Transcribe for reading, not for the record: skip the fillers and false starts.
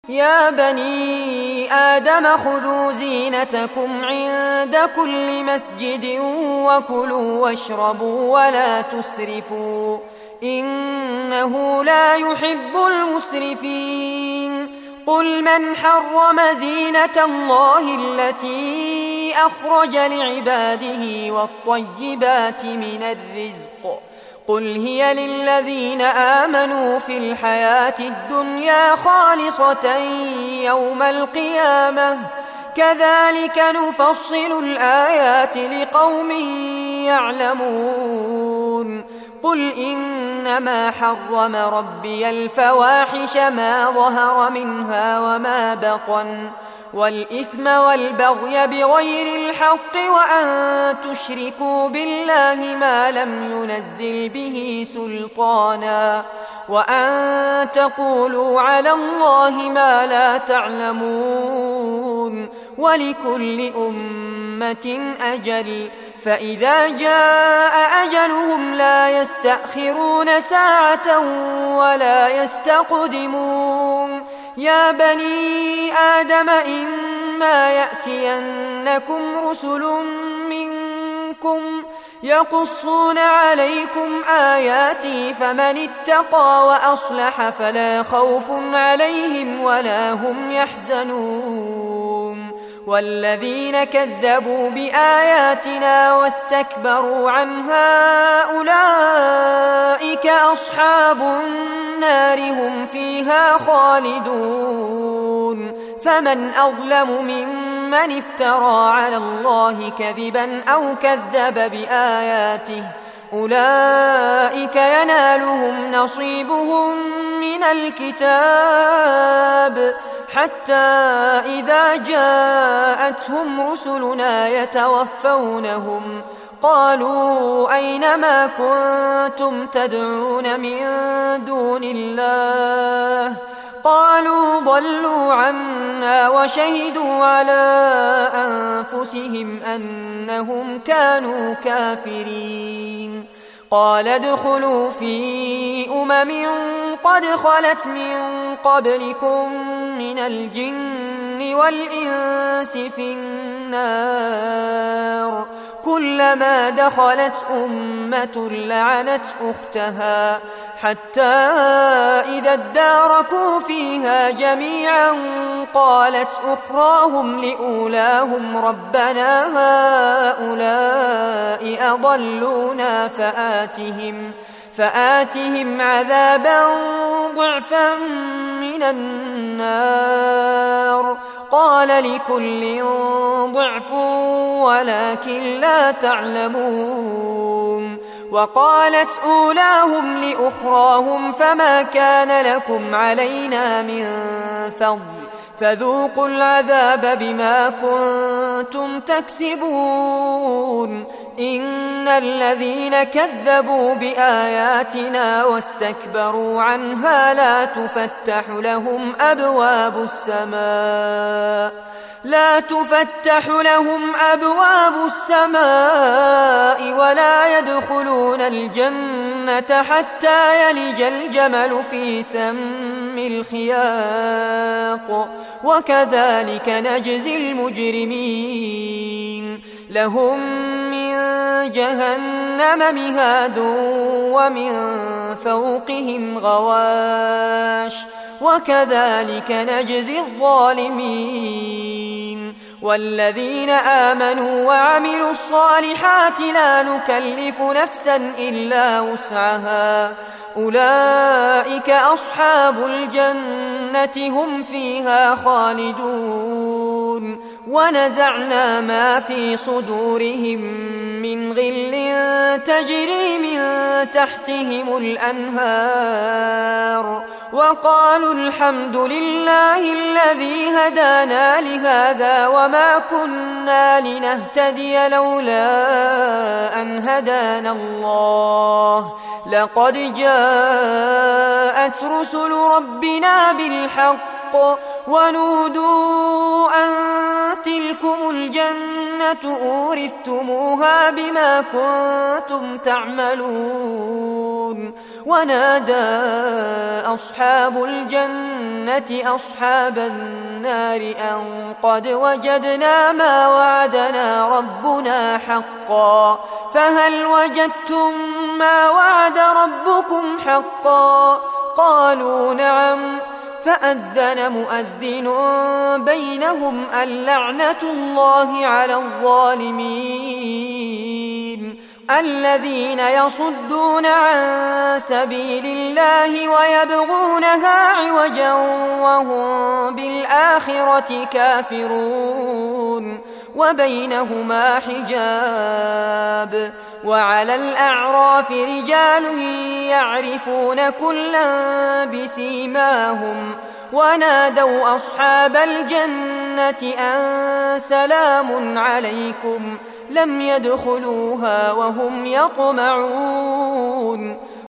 يا بني آدم خذوا زينتكم عند كل مسجد وكلوا واشربوا ولا تسرفوا إنه لا يحب المسرفين قل من حرم زينة الله التي أخرج لعباده والطيبات من الرزق قل هي للذين آمنوا في الحياة الدنيا خالصة يوم القيامة كذلك نفصل الآيات لقوم يعلمون قل إنما حرم ربي الفواحش ما ظهر منها وما بطن والإثم والبغي بغير الحق وأن تشركوا بالله ما لم ينزل به سلطانا وأن تقولوا على الله ما لا تعلمون ولكل أمة أجل فإذا جاء أجلهم لا يستأخرون ساعة ولا يستقدمون يا بني آدم إما يأتينكم رسل منكم يقصون عليكم آياتي فمن اتقى وأصلح فلا خوف عليهم ولا هم يحزنون والذين كذبوا بآياتنا واستكبروا عنها أولئك أصحاب النار هم فيها خالدون فمن أظلم ممن افترى على الله كذبا أو كذب بآياته أولئك ينالهم نصيبهم من الكتاب حتى إذا جاءتهم رسلنا يتوفونهم قالوا أين ما كنتم تدعون من دون الله قالوا ضلوا عنا وشهدوا على أنفسهم أنهم كانوا كافرين قال ادخلوا في قد خلت من قبلكم من الجن والإنس في النار كلما دخلت أمة لعنت أختها حتى إذا اداركوا فيها جميعا قالت أخراهم لأولاهم ربنا هؤلاء أضلونا فآتهم عذابا ضعفا من النار قال لكل ضعف ولكن لا تعلمون وقالت أولاهم لأخراهم فما كان لكم علينا من فضل فذوقوا العذاب بما كنتم تكسبون إن الذين كذبوا بآياتنا واستكبروا عنها لا تفتح لهم أبواب السماء ولا يدخلون الجنة حتى يلج الجمل في سم الخياط وكذلك نجزي المجرمين لهم من جهنم مهاد ومن فوقهم غواش وكذلك نجزي الظالمين والذين آمنوا وعملوا الصالحات لا نكلف نفسا إلا وسعها أولئك أصحاب الجنة هم فيها خالدون ونزعنا ما في صدورهم من غل تجري من تحتهم الأنهار وقالوا الحمد لله الذي هدانا لهذا وما كنا لنهتدي لولا أن هدانا الله لقد جاءت رسل ربنا بالحق ونودوا أن تلكم الجنة أورثتموها بما كنتم تعملون ونادى أصحاب الجنة أصحاب النار أن قد وجدنا ما وعدنا ربنا حقا فهل وجدتم ما وعد ربكم حقا قالوا نعم فأذن مؤذن بينهم اللعنة الله على الظالمين الذين يصدون عن سبيل الله ويبغونها عوجا وهم بالآخرة كافرون وبينهما حجاب وعلى الأعراف رجال يعرفون كلا بسيماهم ونادوا أصحاب الجنة أن سلام عليكم لم يدخلوها وهم يطمعون